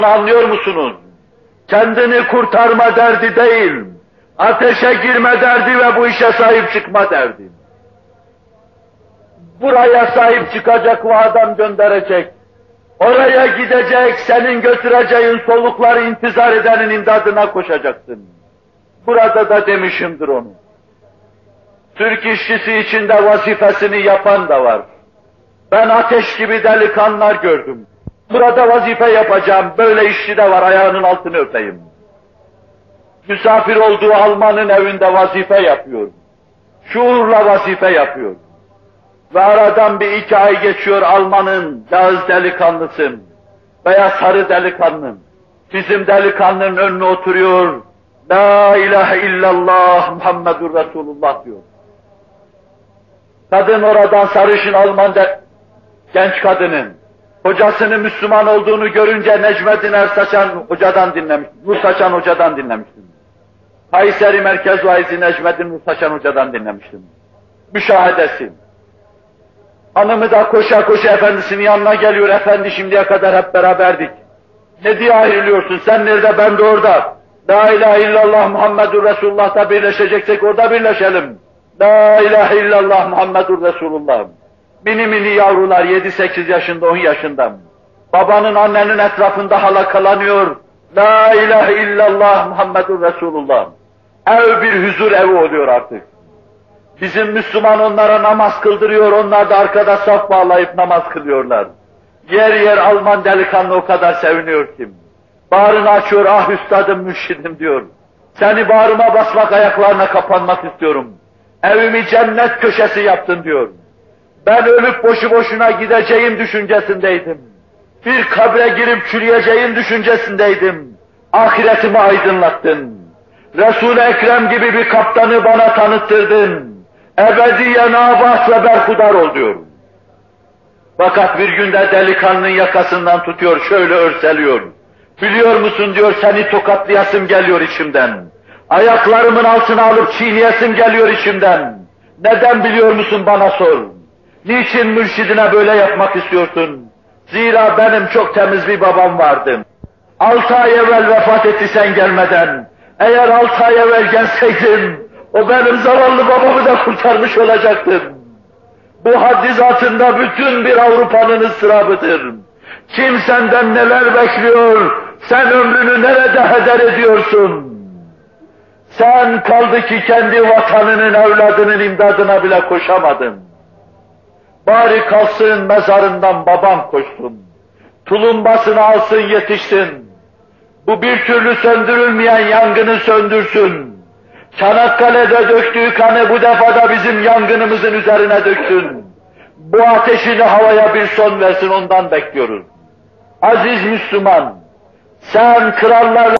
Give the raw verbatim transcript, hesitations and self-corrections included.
Anlıyor musunuz? Kendini kurtarma derdi değil, ateşe girme derdi ve bu işe sahip çıkma derdi. Buraya sahip çıkacak ve adam gönderecek. Oraya gidecek, senin götüreceğin solukları intizar edenin imdadına koşacaksın. Burada da demişimdir onu. Türk işçisi içinde vazifesini yapan da var. Ben ateş gibi delikanlılar gördüm. Burada vazife yapacağım, böyle işçi de var, ayağının altını öpeyim. Misafir olduğu Almanın evinde vazife yapıyor. Şuurla vazife yapıyor. Ve aradan bir iki ay geçiyor, Almanın beyaz delikanlısı veya sarı delikanlı bizim delikanlının önüne oturuyor. La ilahe illallah Muhammedur Resulullah diyor. Kadın oradan sarışın Alman de, genç kadının hocasının Müslüman olduğunu görünce Necmettin Ersaçan hocadan dinlemiş, Nursaçan hocadan dinlemiştim. Kayseri Merkez Vaizi Necmettin Nursaçan hocadan dinlemiştim. Müşahedesi. Hanımı da koşa koşa efendisinin yanına geliyor. Efendi şimdiye kadar hep beraberdik. Ne diye ayrılıyorsun? Sen nerede? Ben de orada. La ilahe illallah Muhammedur Resulullah'ta birleşeceksek orada birleşelim. La ilahe illallah Muhammedur Resulullah. Mini mini yavrular yedi sekiz yaşında, on yaşında. Babanın, annenin etrafında halakalanıyor. La ilahe illallah Muhammedur Resulullah. Ev bir huzur evi oluyor artık. Bizim Müslüman onlara namaz kıldırıyor, onlar da arkada saf bağlayıp namaz kılıyorlar. Yer yer Alman delikanlı o kadar seviniyor ki. Bağrını açıyor, ah üstadım, mürşidim diyor. Seni bağrıma basmak, ayaklarına kapanmak istiyorum. Evimi cennet köşesi yaptın diyor. Ben ölüp boşu boşuna gideceğim düşüncesindeydim. Bir kabre girip çürüyeceğim düşüncesindeydim. Ahiretimi aydınlattın. Resul-i Ekrem gibi bir kaptanı bana tanıttırdın. Ebediyen abat ve berhudar ol diyor. Fakat bir günde delikanlının yakasından tutuyor, şöyle örseliyor. Biliyor musun diyor, seni tokatlayasım geliyor içimden. Ayaklarımın altına alıp çiğneyesim geliyor içimden. Neden biliyor musun bana sor. Niçin mürşidine böyle yapmak istiyorsun? Zira benim çok temiz bir babam vardı. Altı ay evvel vefat etti sen gelmeden. Eğer altı ay evvel gelseydin, o benim zavallı babamı da kurtarmış olacaktın. Bu haddi zatında bütün bir Avrupa'nın ıstırabıdır. Kim senden neler bekliyor, sen ömrünü nerede heder ediyorsun? Sen kaldı ki kendi vatanının, evladının imdadına bile koşamadın. Bari kalsın mezarından babam koşsun. Tulumbasını alsın yetişsin. Bu bir türlü söndürülmeyen yangını söndürsün. Çanakkale'de döktüğü kanı bu defada bizim yangınımızın üzerine döksün. Bu ateşini havaya bir son versin, ondan bekliyoruz. Aziz Müslüman, sen krallarla